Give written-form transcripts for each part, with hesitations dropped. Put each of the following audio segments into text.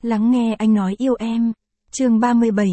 Lắng nghe anh nói yêu em. Chương 37,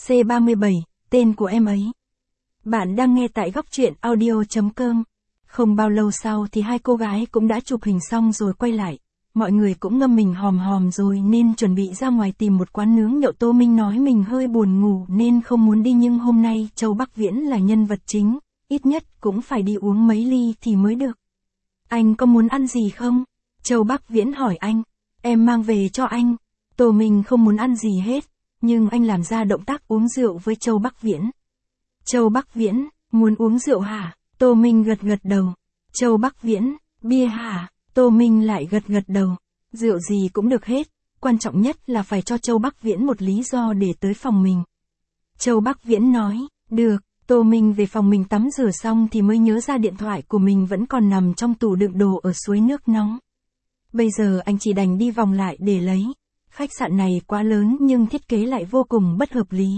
C37, tên của em ấy. Bạn đang nghe tại góc truyện audio.com. Không bao lâu sau thì hai cô gái cũng đã chụp hình xong rồi quay lại. Mọi người cũng ngâm mình hòm hòm rồi nên chuẩn bị ra ngoài tìm một quán nướng nhậu. Tô Minh nói mình hơi buồn ngủ nên không muốn đi, nhưng hôm nay Châu Bắc Viễn là nhân vật chính, ít nhất cũng phải đi uống mấy ly thì mới được. Anh có muốn ăn gì không? Châu Bắc Viễn hỏi anh. Em mang về cho anh. Tô Minh không muốn ăn gì hết, nhưng anh làm ra động tác uống rượu với Châu Bắc Viễn. Châu Bắc Viễn, muốn uống rượu hả? Tô Minh gật gật đầu. Châu Bắc Viễn, bia hả? Tô Minh lại gật gật đầu. Rượu gì cũng được hết, quan trọng nhất là phải cho Châu Bắc Viễn một lý do để tới phòng mình. Châu Bắc Viễn nói, được. Tô Minh về phòng mình tắm rửa xong thì mới nhớ ra điện thoại của mình vẫn còn nằm trong tủ đựng đồ ở suối nước nóng. Bây giờ anh chỉ đành đi vòng lại để lấy. Khách sạn này quá lớn nhưng thiết kế lại vô cùng bất hợp lý.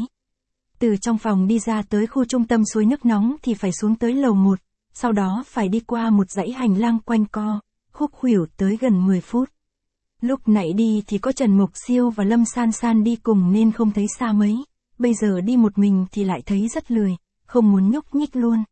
Từ trong phòng đi ra tới khu trung tâm suối nước nóng thì phải xuống tới lầu 1, sau đó phải đi qua một dãy hành lang quanh co, khúc khuỷu tới gần 10 phút. Lúc nãy đi thì có Trần Mục Siêu và Lâm San San đi cùng nên không thấy xa mấy, bây giờ đi một mình thì lại thấy rất lười, không muốn nhúc nhích luôn.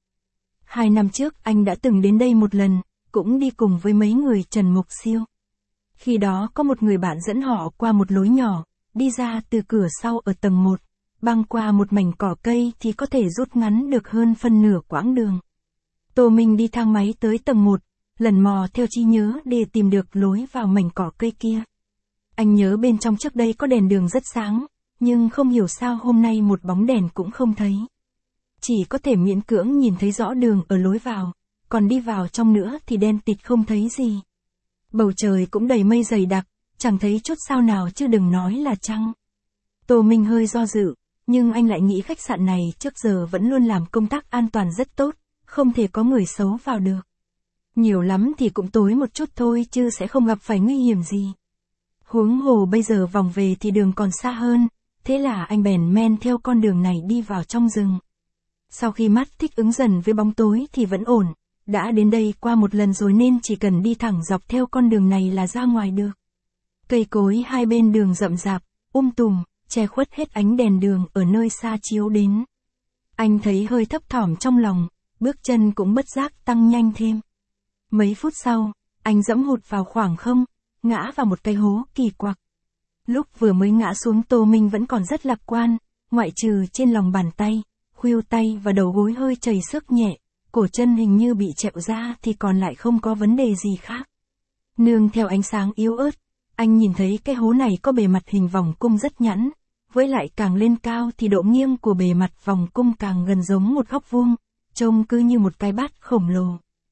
2 năm trước anh đã từng đến đây một lần, cũng đi cùng với mấy người Trần Mục Siêu. Khi đó có một người bạn dẫn họ qua một lối nhỏ, đi ra từ cửa sau ở tầng 1, băng qua một mảnh cỏ cây thì có thể rút ngắn được hơn phân nửa quãng đường. Tô Minh đi thang máy tới tầng 1, lần mò theo trí nhớ để tìm được lối vào mảnh cỏ cây kia. Anh nhớ bên trong trước đây có đèn đường rất sáng, nhưng không hiểu sao hôm nay một bóng đèn cũng không thấy. Chỉ có thể miễn cưỡng nhìn thấy rõ đường ở lối vào, còn đi vào trong nữa thì đen tịt không thấy gì. Bầu trời cũng đầy mây dày đặc, chẳng thấy chút sao nào chứ đừng nói là trăng. Tô Minh hơi do dự, nhưng anh lại nghĩ khách sạn này trước giờ vẫn luôn làm công tác an toàn rất tốt, không thể có người xấu vào được. Nhiều lắm thì cũng tối một chút thôi chứ sẽ không gặp phải nguy hiểm gì. Huống hồ bây giờ vòng về thì đường còn xa hơn, thế là anh bèn men theo con đường này đi vào trong rừng. Sau khi mắt thích ứng dần với bóng tối thì vẫn ổn. Đã đến đây qua một lần rồi nên chỉ cần đi thẳng dọc theo con đường này là ra ngoài được. Cây cối hai bên đường rậm rạp, tùm, che khuất hết ánh đèn đường ở nơi xa chiếu đến. Anh thấy hơi thấp thỏm trong lòng, bước chân cũng bất giác tăng nhanh thêm. Mấy phút sau, anh dẫm hụt vào khoảng không, ngã vào một cái hố kỳ quặc. Lúc vừa mới ngã xuống Tô Minh vẫn còn rất lạc quan, ngoại trừ trên lòng bàn tay, khuỷu tay và đầu gối hơi chảy xước nhẹ. Cổ chân hình như bị trẹo ra thì còn lại không có vấn đề gì khác. Nương theo ánh sáng yếu ớt, anh nhìn thấy cái hố này có bề mặt hình vòng cung rất nhẵn, với lại càng lên cao thì độ nghiêng của bề mặt vòng cung càng gần giống một góc vuông, trông cứ như một cái bát khổng lồ.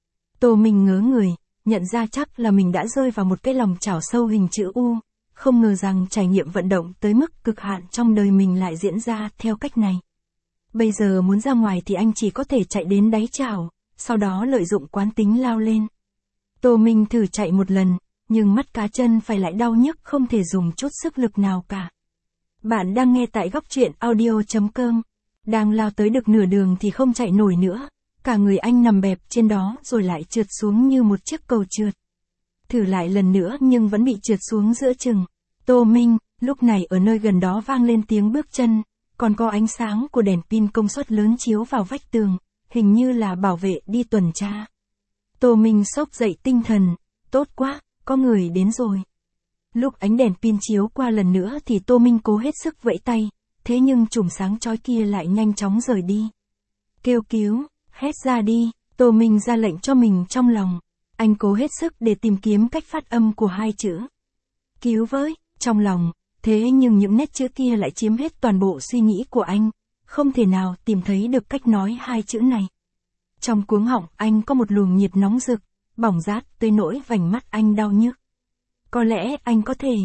Tô Minh ngớ người, nhận ra chắc là mình đã rơi vào một cái lòng chảo sâu hình chữ U, không ngờ rằng trải nghiệm vận động tới mức cực hạn trong đời mình lại diễn ra theo cách này. Bây giờ muốn ra ngoài thì anh chỉ có thể chạy đến đáy chảo, sau đó lợi dụng quán tính lao lên. Tô Minh thử chạy một lần, nhưng mắt cá chân phải lại đau nhức không thể dùng chút sức lực nào cả. Bạn đang nghe tại góc truyện audio.com. Đang lao tới được nửa đường thì không chạy nổi nữa, cả người anh nằm bẹp trên đó rồi lại trượt xuống như một chiếc cầu trượt. Thử lại lần nữa nhưng vẫn bị trượt xuống giữa chừng. Tô Minh, lúc này ở nơi gần đó vang lên tiếng bước chân. Còn có ánh sáng của đèn pin công suất lớn chiếu vào vách tường, hình như là bảo vệ đi tuần tra. Tô Minh sốc dậy tinh thần, tốt quá, có người đến rồi. Lúc ánh đèn pin chiếu qua lần nữa thì Tô Minh cố hết sức vẫy tay, thế nhưng chùm sáng chói kia lại nhanh chóng rời đi. Kêu cứu, hét ra đi, Tô Minh ra lệnh cho mình trong lòng. Anh cố hết sức để tìm kiếm cách phát âm của hai chữ. Cứu với, trong lòng. Thế nhưng những nét chữ kia lại chiếm hết toàn bộ suy nghĩ của anh, không thể nào tìm thấy được cách nói hai chữ này. Trong cuống họng anh có một luồng nhiệt nóng rực, bỏng rát tới nỗi vành mắt anh đau nhức. Có lẽ anh có thể,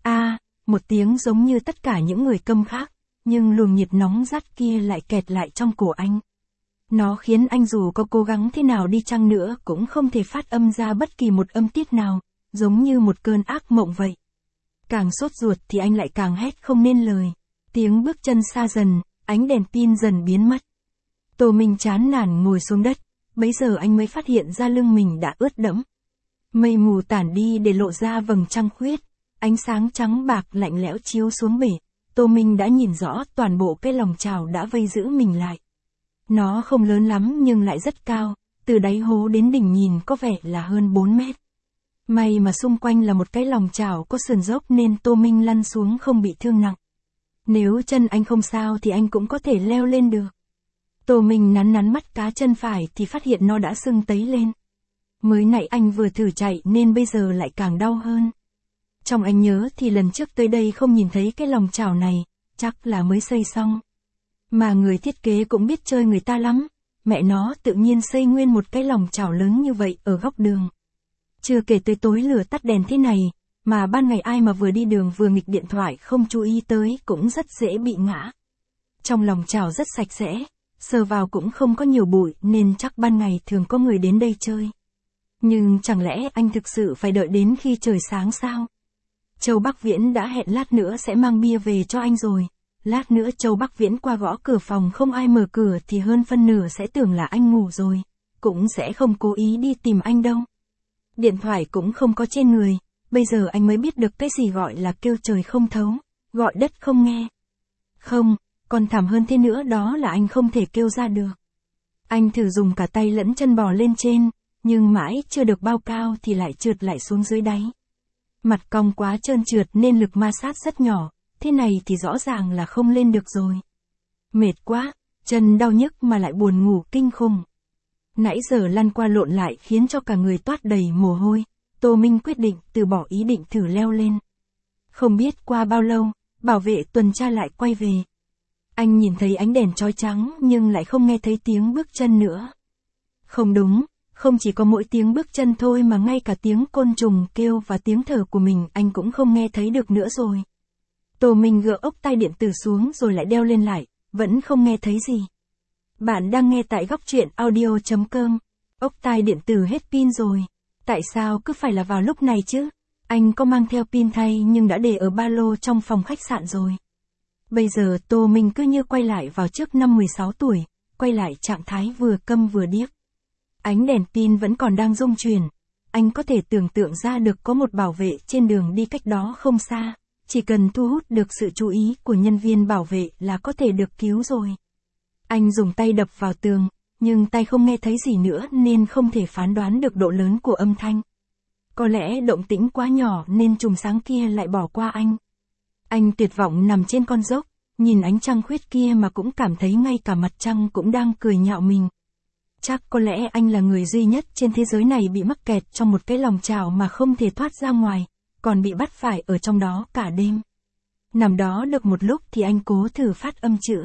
một tiếng giống như tất cả những người câm khác, nhưng luồng nhiệt nóng rát kia lại kẹt lại trong cổ anh. Nó khiến anh dù có cố gắng thế nào đi chăng nữa cũng không thể phát âm ra bất kỳ một âm tiết nào, giống như một cơn ác mộng vậy. Càng sốt ruột thì anh lại càng hét không nên lời. Tiếng bước chân xa dần, ánh đèn pin dần biến mất. Tô Minh chán nản ngồi xuống đất, bấy giờ anh mới phát hiện ra lưng mình đã ướt đẫm. Mây mù tản đi để lộ ra vầng trăng khuyết, Ánh sáng trắng bạc lạnh lẽo chiếu xuống bể, Tô Minh đã nhìn rõ toàn bộ cái lòng chảo đã vây giữ mình lại. Nó không lớn lắm nhưng lại rất cao, từ đáy hố đến đỉnh nhìn có vẻ là hơn 4 mét. May mà xung quanh là một cái lòng chảo có sườn dốc nên Tô Minh lăn xuống không bị thương nặng. Nếu chân anh không sao thì anh cũng có thể leo lên được. Tô Minh nắn mắt cá chân phải thì phát hiện nó đã sưng tấy lên. Mới nãy anh vừa thử chạy nên bây giờ lại càng đau hơn. Trong anh nhớ thì lần trước tới đây không nhìn thấy cái lòng chảo này, chắc là mới xây xong. Mà người thiết kế cũng biết chơi người ta lắm, mẹ nó tự nhiên xây nguyên một cái lòng chảo lớn như vậy ở góc đường. Chưa kể tới tối lửa tắt đèn thế này, mà ban ngày ai mà vừa đi đường vừa nghịch điện thoại không chú ý tới cũng rất dễ bị ngã. Trong lòng chảo rất sạch sẽ, sờ vào cũng không có nhiều bụi nên chắc ban ngày thường có người đến đây chơi. Nhưng chẳng lẽ anh thực sự phải đợi đến khi trời sáng sao? Châu Bắc Viễn đã hẹn lát nữa sẽ mang bia về cho anh rồi. Lát nữa Châu Bắc Viễn qua gõ cửa phòng không ai mở cửa thì hơn phân nửa sẽ tưởng là anh ngủ rồi, cũng sẽ không cố ý đi tìm anh đâu. Điện thoại cũng không có trên người, bây giờ anh mới biết được cái gì gọi là kêu trời không thấu, gọi đất không nghe. Không, còn thảm hơn thế nữa đó là anh không thể kêu ra được. Anh thử dùng cả tay lẫn chân bò lên trên, nhưng mãi chưa được bao cao thì lại trượt lại xuống dưới đáy. Mặt cong quá trơn trượt nên lực ma sát rất nhỏ, thế này thì rõ ràng là không lên được rồi. Mệt quá, chân đau nhức mà lại buồn ngủ kinh khủng. Nãy giờ lăn qua lộn lại khiến cho cả người toát đầy mồ hôi, Tô Minh quyết định từ bỏ ý định thử leo lên. Không biết qua bao lâu, bảo vệ tuần tra lại quay về. Anh nhìn thấy ánh đèn chói trắng nhưng lại không nghe thấy tiếng bước chân nữa. Không đúng, không chỉ có mỗi tiếng bước chân thôi mà ngay cả tiếng côn trùng kêu và tiếng thở của mình anh cũng không nghe thấy được nữa rồi. Tô Minh gỡ ốc tai điện tử xuống rồi lại đeo lên lại, vẫn không nghe thấy gì. Bạn đang nghe tại góc truyện audio.com. Ốc tai điện tử hết pin rồi. Tại sao cứ phải là vào lúc này chứ? Anh có mang theo pin thay nhưng đã để ở ba lô trong phòng khách sạn rồi. Bây giờ Tô Minh cứ như quay lại vào trước năm 16 tuổi, quay lại trạng thái vừa câm vừa điếc. Ánh đèn pin vẫn còn đang rung chuyển. Anh có thể tưởng tượng ra được có một bảo vệ trên đường đi cách đó không xa. Chỉ cần thu hút được sự chú ý của nhân viên bảo vệ là có thể được cứu rồi. Anh dùng tay đập vào tường, nhưng tay không nghe thấy gì nữa nên không thể phán đoán được độ lớn của âm thanh. Có lẽ động tĩnh quá nhỏ nên chùm sáng kia lại bỏ qua anh. Anh tuyệt vọng nằm trên con dốc, nhìn ánh trăng khuyết kia mà cũng cảm thấy ngay cả mặt trăng cũng đang cười nhạo mình. Chắc có lẽ anh là người duy nhất trên thế giới này bị mắc kẹt trong một cái lòng chảo mà không thể thoát ra ngoài, còn bị bắt phải ở trong đó cả đêm. Nằm đó được một lúc thì anh cố thử phát âm chữ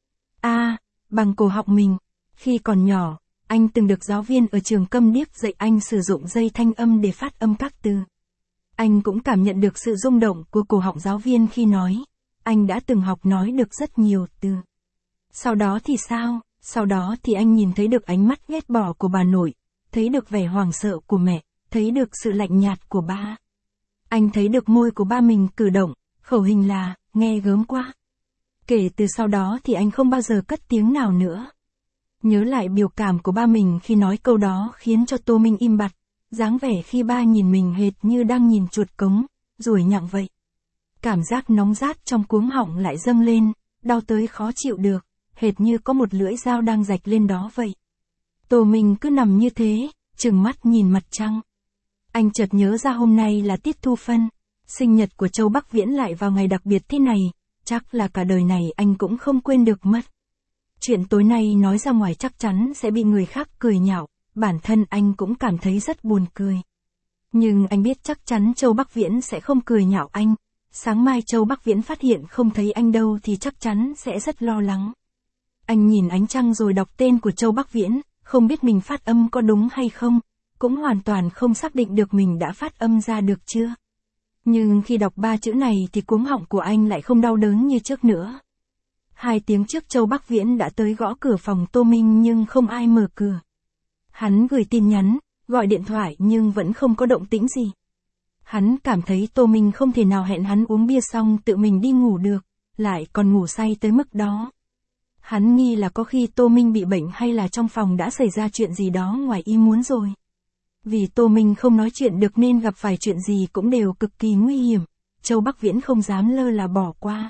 A, bằng cổ họng mình. Khi còn nhỏ, anh từng được giáo viên ở trường Câm Điếc dạy anh sử dụng dây thanh âm để phát âm các từ. Anh cũng cảm nhận được sự rung động của cổ họng giáo viên khi nói. Anh đã từng học nói được rất nhiều từ. Sau đó thì sao? Sau đó thì anh nhìn thấy được ánh mắt ghét bỏ của bà nội, thấy được vẻ hoảng sợ của mẹ, thấy được sự lạnh nhạt của ba. Anh thấy được môi của ba mình cử động, khẩu hình là, nghe gớm quá. Kể từ sau đó thì anh không bao giờ cất tiếng nào nữa. Nhớ lại biểu cảm của ba mình khi nói câu đó khiến cho Tô Minh im bặt, dáng vẻ khi ba nhìn mình hệt như đang nhìn chuột cống, ruồi nhặng vậy. Cảm giác nóng rát trong cuống họng lại dâng lên, đau tới khó chịu được, hệt như có một lưỡi dao đang rạch lên đó vậy. Tô Minh cứ nằm như thế, trừng mắt nhìn mặt trăng. Anh chợt nhớ ra hôm nay là tiết thu phân, sinh nhật của Châu Bắc Viễn lại vào ngày đặc biệt thế này, chắc là cả đời này anh cũng không quên được mất. Chuyện tối nay nói ra ngoài chắc chắn sẽ bị người khác cười nhạo, bản thân anh cũng cảm thấy rất buồn cười. Nhưng anh biết chắc chắn Châu Bắc Viễn sẽ không cười nhạo anh, sáng mai Châu Bắc Viễn phát hiện không thấy anh đâu thì chắc chắn sẽ rất lo lắng. Anh nhìn ánh trăng rồi đọc tên của Châu Bắc Viễn, không biết mình phát âm có đúng hay không, cũng hoàn toàn không xác định được mình đã phát âm ra được chưa. Nhưng khi đọc 3 chữ này thì cuống họng của anh lại không đau đớn như trước nữa. 2 tiếng trước Châu Bắc Viễn đã tới gõ cửa phòng Tô Minh nhưng không ai mở cửa. Hắn gửi tin nhắn, gọi điện thoại nhưng vẫn không có động tĩnh gì. Hắn cảm thấy Tô Minh không thể nào hẹn hắn uống bia xong tự mình đi ngủ được, lại còn ngủ say tới mức đó. Hắn nghi là có khi Tô Minh bị bệnh hay là trong phòng đã xảy ra chuyện gì đó ngoài ý muốn rồi. Vì Tô Minh không nói chuyện được nên gặp phải chuyện gì cũng đều cực kỳ nguy hiểm, Châu Bắc Viễn không dám lơ là bỏ qua.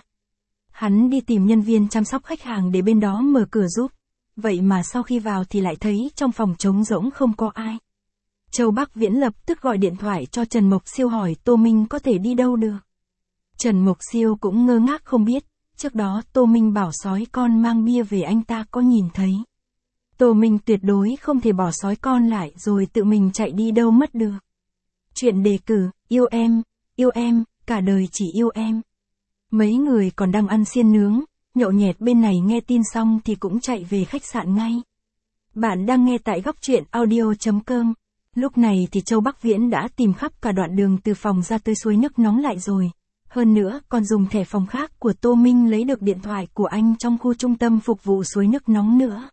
Hắn đi tìm nhân viên chăm sóc khách hàng để bên đó mở cửa giúp. Vậy mà sau khi vào thì lại thấy trong phòng trống rỗng không có ai. Châu Bắc Viễn lập tức gọi điện thoại cho Trần Mộc Siêu hỏi Tô Minh có thể đi đâu được. Trần Mộc Siêu cũng ngơ ngác không biết, trước đó Tô Minh bảo sói con mang bia về anh ta có nhìn thấy. Tô Minh tuyệt đối không thể bỏ sói con lại rồi tự mình chạy đi đâu mất được. Chuyện đề cử, yêu em, cả đời chỉ yêu em. Mấy người còn đang ăn xiên nướng, nhậu nhẹt bên này nghe tin xong thì cũng chạy về khách sạn ngay. Bạn đang nghe tại góc truyện audio.com. Lúc này thì Châu Bắc Viễn đã tìm khắp cả đoạn đường từ phòng ra tới suối nước nóng lại rồi. Hơn nữa còn dùng thẻ phòng khác của Tô Minh lấy được điện thoại của anh trong khu trung tâm phục vụ suối nước nóng nữa.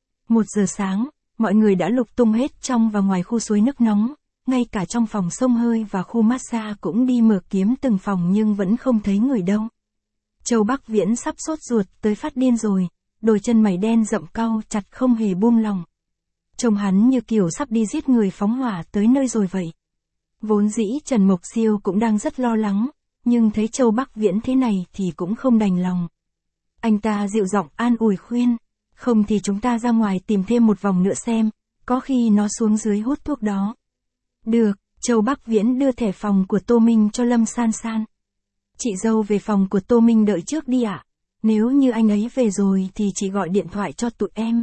1 giờ sáng, mọi người đã lục tung hết trong và ngoài khu suối nước nóng, ngay cả trong phòng xông hơi và khu massage cũng đi mở kiếm từng phòng nhưng vẫn không thấy người đâu. Châu Bắc Viễn sắp sốt ruột tới phát điên rồi, đôi chân mày đen rậm cau chặt không hề buông lòng. Trông hắn như kiểu sắp đi giết người phóng hỏa tới nơi rồi vậy. Vốn dĩ Trần Mộc Siêu cũng đang rất lo lắng, nhưng thấy Châu Bắc Viễn thế này thì cũng không đành lòng. Anh ta dịu giọng an ủi khuyên, không thì chúng ta ra ngoài tìm thêm một vòng nữa xem, có khi nó xuống dưới hút thuốc đó. Được, Châu Bắc Viễn đưa thẻ phòng của Tô Minh cho Lâm San San. Chị dâu về phòng của Tô Minh đợi trước đi ạ. Nếu như anh ấy về rồi thì chị gọi điện thoại cho tụi em.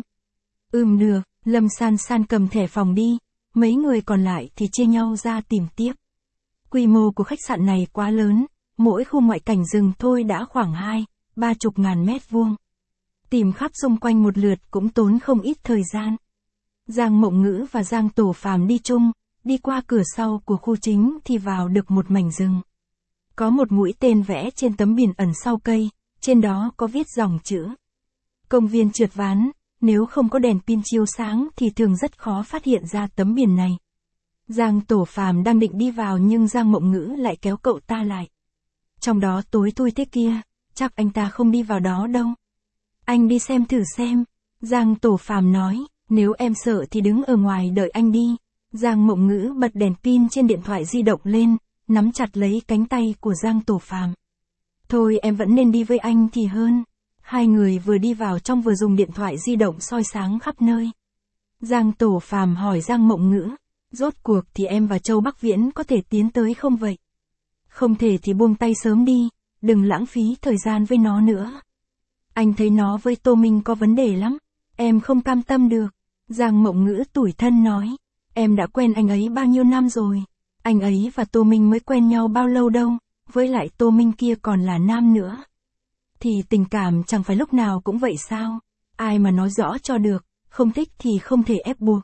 Được, Lâm San San cầm thẻ phòng đi, mấy người còn lại thì chia nhau ra tìm tiếp. Quy mô của khách sạn này quá lớn, mỗi khu ngoại cảnh rừng thôi đã khoảng 20-30 ngàn mét vuông. Tìm khắp xung quanh một lượt cũng tốn không ít thời gian. Giang Mộng Ngữ và Giang Tổ Phàm đi chung, đi qua cửa sau của khu chính thì vào được một mảnh rừng. Có một mũi tên vẽ trên tấm biển ẩn sau cây, trên đó có viết dòng chữ. Công viên trượt ván, nếu không có đèn pin chiếu sáng thì thường rất khó phát hiện ra tấm biển này. Giang Tổ Phàm đang định đi vào nhưng Giang Mộng Ngữ lại kéo cậu ta lại. Trong đó tối thui thế kia, chắc anh ta không đi vào đó đâu. Anh đi xem thử xem. Giang Tổ Phàm nói, nếu em sợ thì đứng ở ngoài đợi anh đi. Giang Mộng Ngữ bật đèn pin trên điện thoại di động lên, nắm chặt lấy cánh tay của Giang Tổ Phàm. Thôi em vẫn nên đi với anh thì hơn. Hai người vừa đi vào trong vừa dùng điện thoại di động soi sáng khắp nơi. Giang Tổ Phàm hỏi Giang Mộng Ngữ, rốt cuộc thì em và Châu Bắc Viễn có thể tiến tới không vậy? Không thể thì buông tay sớm đi, đừng lãng phí thời gian với nó nữa. Anh thấy nó với Tô Minh có vấn đề lắm, em không cam tâm được. Giang Mộng Ngữ tủi thân nói, em đã quen anh ấy bao nhiêu năm rồi, anh ấy và Tô Minh mới quen nhau bao lâu đâu, với lại Tô Minh kia còn là nam nữa. Thì tình cảm chẳng phải lúc nào cũng vậy sao, ai mà nói rõ cho được, không thích thì không thể ép buộc.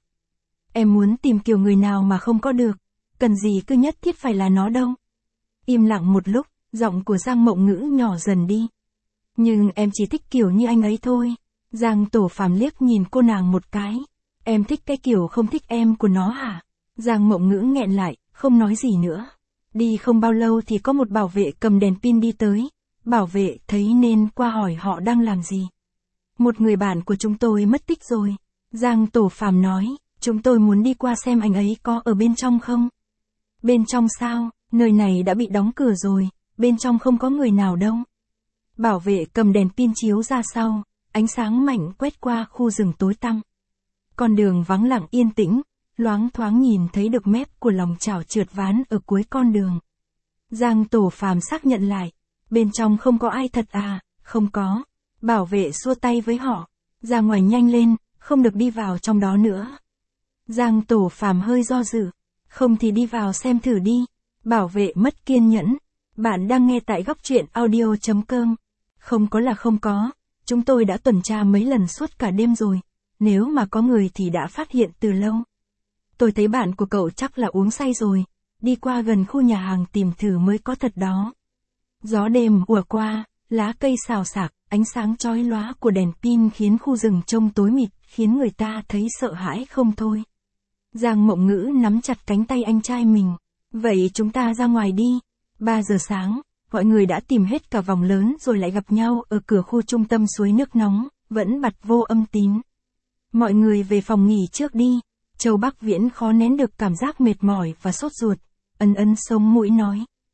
Em muốn tìm kiểu người nào mà không có được, cần gì cứ nhất thiết phải là nó đâu. Im lặng một lúc, giọng của Giang Mộng Ngữ nhỏ dần đi. Nhưng em chỉ thích kiểu như anh ấy thôi. Giang Tổ Phàm liếc nhìn cô nàng một cái. Em thích cái kiểu không thích em của nó hả? Giang Mộng Ngữ nghẹn lại, không nói gì nữa. Đi không bao lâu thì có một bảo vệ cầm đèn pin đi tới. Bảo vệ thấy nên qua hỏi họ đang làm gì. Một người bạn của chúng tôi mất tích rồi. Giang Tổ Phàm nói, chúng tôi muốn đi qua xem anh ấy có ở bên trong không? Bên trong sao? Nơi này đã bị đóng cửa rồi, bên trong không có người nào đâu. Bảo vệ cầm đèn pin chiếu ra sau, ánh sáng mạnh quét qua khu rừng tối tăm. Con đường vắng lặng yên tĩnh, loáng thoáng nhìn thấy được mép của lòng chảo trượt ván ở cuối con đường. Giang Tổ Phàm xác nhận lại, bên trong không có ai thật à? Không có. Bảo vệ xua tay với họ, ra ngoài nhanh lên, không được đi vào trong đó nữa. Giang Tổ Phàm hơi do dự, không thì đi vào xem thử đi. Bảo vệ mất kiên nhẫn. Bạn đang nghe tại góc truyện audio.com. Không có là không có, chúng tôi đã tuần tra mấy lần suốt cả đêm rồi, nếu mà có người thì đã phát hiện từ lâu. Tôi thấy bạn của cậu chắc là uống say rồi, đi qua gần khu nhà hàng tìm thử mới có thật đó. Gió đêm ùa qua, lá cây xào xạc, ánh sáng chói lóa của đèn pin khiến khu rừng trông tối mịt, khiến người ta thấy sợ hãi không thôi. Giang Mộng Ngữ nắm chặt cánh tay anh trai mình. Vậy chúng ta ra ngoài đi. 3 giờ sáng, mọi người đã tìm hết cả vòng lớn rồi lại gặp nhau ở cửa khu trung tâm suối nước nóng, vẫn bật vô âm tín. Mọi người về phòng nghỉ trước đi. Châu Bắc Viễn khó nén được cảm giác mệt mỏi và sốt ruột, ấn sống mũi nói.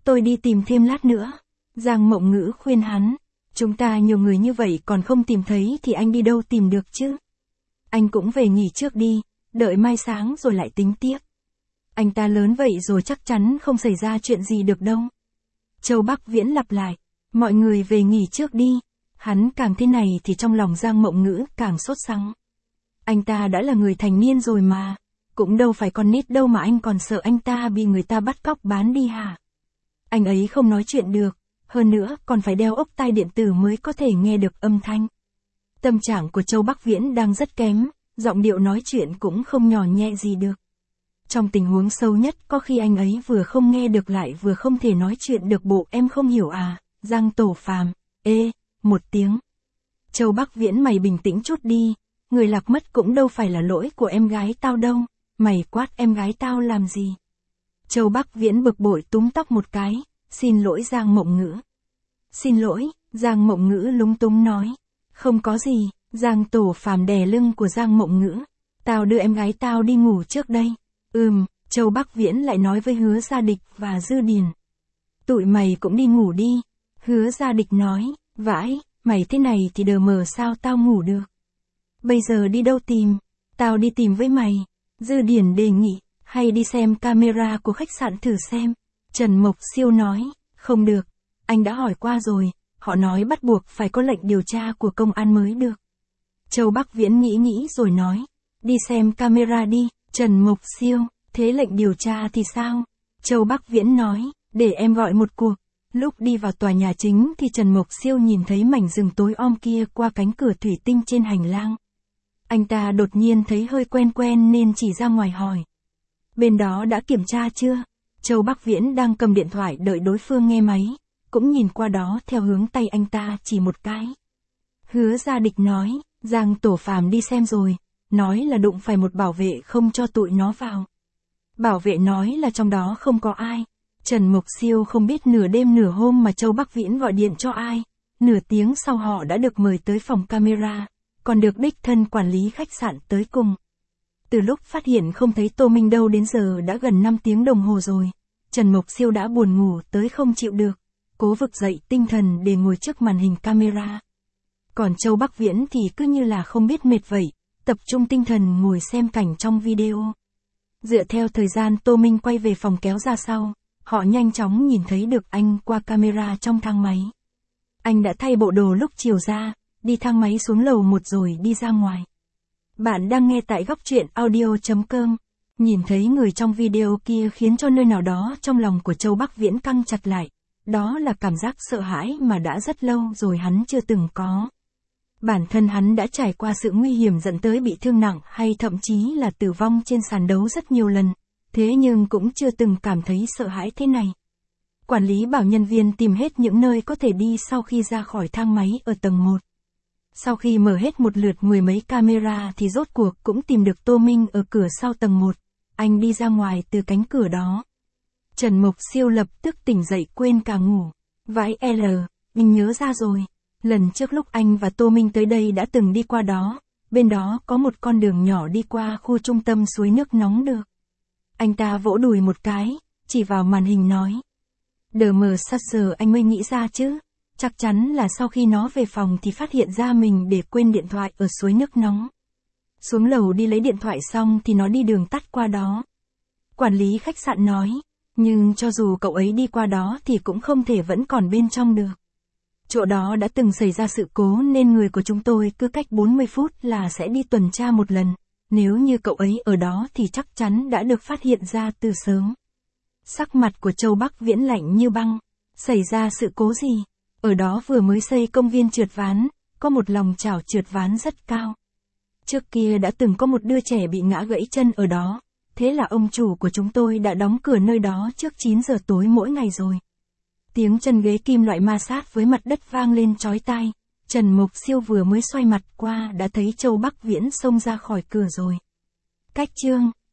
tôi đi tìm thêm lát nữa. Giang Mộng Ngữ khuyên hắn, chúng ta nhiều người như vậy còn không tìm thấy thì anh đi đâu tìm được chứ. Anh cũng về nghỉ trước đi, đợi mai sáng rồi lại tính tiếp. Anh ta lớn vậy rồi chắc chắn không xảy ra chuyện gì được đâu. Châu Bắc Viễn lặp lại, mọi người về nghỉ trước đi. Hắn càng thế này thì trong lòng Giang Mộng Ngữ càng sốt sắng. Anh ta đã là người thành niên rồi mà, cũng đâu phải con nít đâu mà anh còn sợ anh ta bị người ta bắt cóc bán đi hả? Anh ấy không nói chuyện được, hơn nữa còn phải đeo ốc tai điện tử mới có thể nghe được âm thanh. Tâm trạng của Châu Bắc Viễn đang rất kém, giọng điệu nói chuyện cũng không nhỏ nhẹ gì được. Trong tình huống sâu nhất có khi anh ấy vừa không nghe được lại vừa không thể nói chuyện được bộ em không hiểu à, Giang Tổ Phàm, một tiếng. Châu Bắc Viễn mày bình tĩnh chút đi, người lạc mất cũng đâu phải là lỗi của em gái tao đâu, mày quát em gái tao làm gì. Châu Bắc Viễn bực bội túm tóc một cái, xin lỗi Giang Mộng Ngữ. Xin lỗi, Giang Mộng Ngữ lúng túng nói. Không có gì, Giang Tổ Phàm đè lưng của Giang Mộng Ngữ. Tao đưa em gái tao đi ngủ trước đây. Châu Bắc Viễn lại nói với Hứa Gia Địch và Dư Điền. Tụi mày cũng đi ngủ đi. Hứa Gia Địch nói, vãi, mày thế này thì đờ mờ sao tao ngủ được. Bây giờ đi đâu tìm? Tao đi tìm với mày. Dư Điền đề nghị, hay đi xem camera của khách sạn thử xem. Trần Mộc Siêu nói, không được, anh đã hỏi qua rồi, họ nói bắt buộc phải có lệnh điều tra của công an mới được. Châu Bắc Viễn nghĩ rồi nói, đi xem camera đi. Trần Mộc Siêu, thế lệnh điều tra thì sao? Châu Bắc Viễn nói, để em gọi một cuộc. Lúc đi vào tòa nhà chính thì Trần Mộc Siêu nhìn thấy mảnh rừng tối om kia qua cánh cửa thủy tinh trên hành lang. Anh ta đột nhiên thấy hơi quen nên chỉ ra ngoài hỏi. Bên đó đã kiểm tra chưa? Châu Bắc Viễn đang cầm điện thoại đợi đối phương nghe máy, cũng nhìn qua đó theo hướng tay anh ta chỉ một cái. Hứa Gia Địch nói, Giang Tổ Phàm đi xem rồi, nói là đụng phải một bảo vệ không cho tụi nó vào. Bảo vệ nói là trong đó không có ai. Trần Mộc Siêu không biết nửa đêm nửa hôm mà Châu Bắc Viễn gọi điện cho ai. Nửa tiếng sau họ đã được mời tới phòng camera, còn được đích thân quản lý khách sạn tới cùng. Từ lúc phát hiện không thấy Tô Minh đâu đến giờ đã gần 5 tiếng đồng hồ rồi. Trần Mộc Siêu đã buồn ngủ tới không chịu được, cố vực dậy tinh thần để ngồi trước màn hình camera. Còn Châu Bắc Viễn thì cứ như là không biết mệt vậy, tập trung tinh thần ngồi xem cảnh trong video. Dựa theo thời gian Tô Minh quay về phòng kéo ra sau, họ nhanh chóng nhìn thấy được anh qua camera trong thang máy. Anh đã thay bộ đồ lúc chiều ra, đi thang máy xuống lầu 1 rồi đi ra ngoài. Bạn đang nghe tại góc truyện audio.com. Nhìn thấy người trong video kia khiến cho nơi nào đó trong lòng của Châu Bắc Viễn căng chặt lại. Đó là cảm giác sợ hãi mà đã rất lâu rồi hắn chưa từng có. Bản thân hắn đã trải qua sự nguy hiểm dẫn tới bị thương nặng hay thậm chí là tử vong trên sàn đấu rất nhiều lần, thế nhưng cũng chưa từng cảm thấy sợ hãi thế này. Quản lý bảo nhân viên tìm hết những nơi có thể đi sau khi ra khỏi thang máy ở tầng 1. Sau khi mở hết một lượt 10 mấy camera thì rốt cuộc cũng tìm được Tô Minh ở cửa sau tầng 1, anh đi ra ngoài từ cánh cửa đó. Trần Mộc Siêu lập tức tỉnh dậy quên cả ngủ. Vãi mình nhớ ra rồi. Lần trước lúc anh và Tô Minh tới đây đã từng đi qua đó, bên đó có một con đường nhỏ đi qua khu trung tâm suối nước nóng được. Anh ta vỗ đùi một cái, chỉ vào màn hình nói. Đờ mờ sát giờ anh mới nghĩ ra chứ, chắc chắn là sau khi nó về phòng thì phát hiện ra mình để quên điện thoại ở suối nước nóng. Xuống lầu đi lấy điện thoại xong thì nó đi đường tắt qua đó. Quản lý khách sạn nói, nhưng cho dù cậu ấy đi qua đó thì cũng không thể vẫn còn bên trong được. Chỗ đó đã từng xảy ra sự cố nên người của chúng tôi cứ cách 40 phút là sẽ đi tuần tra một lần. Nếu như cậu ấy ở đó thì chắc chắn đã được phát hiện ra từ sớm. Sắc mặt của Châu Bắc Viễn lạnh như băng. Xảy ra sự cố gì? Ở đó vừa mới xây công viên trượt ván, có một lòng chảo trượt ván rất cao. Trước kia đã từng có một đứa trẻ bị ngã gãy chân ở đó. Thế là ông chủ của chúng tôi đã đóng cửa nơi đó trước 9 giờ tối mỗi ngày rồi. Tiếng chân ghế kim loại ma sát với mặt đất vang lên chói tai. Trần Mộc Siêu vừa mới xoay mặt qua đã thấy Châu Bắc Viễn xông ra khỏi cửa rồi. Cách chương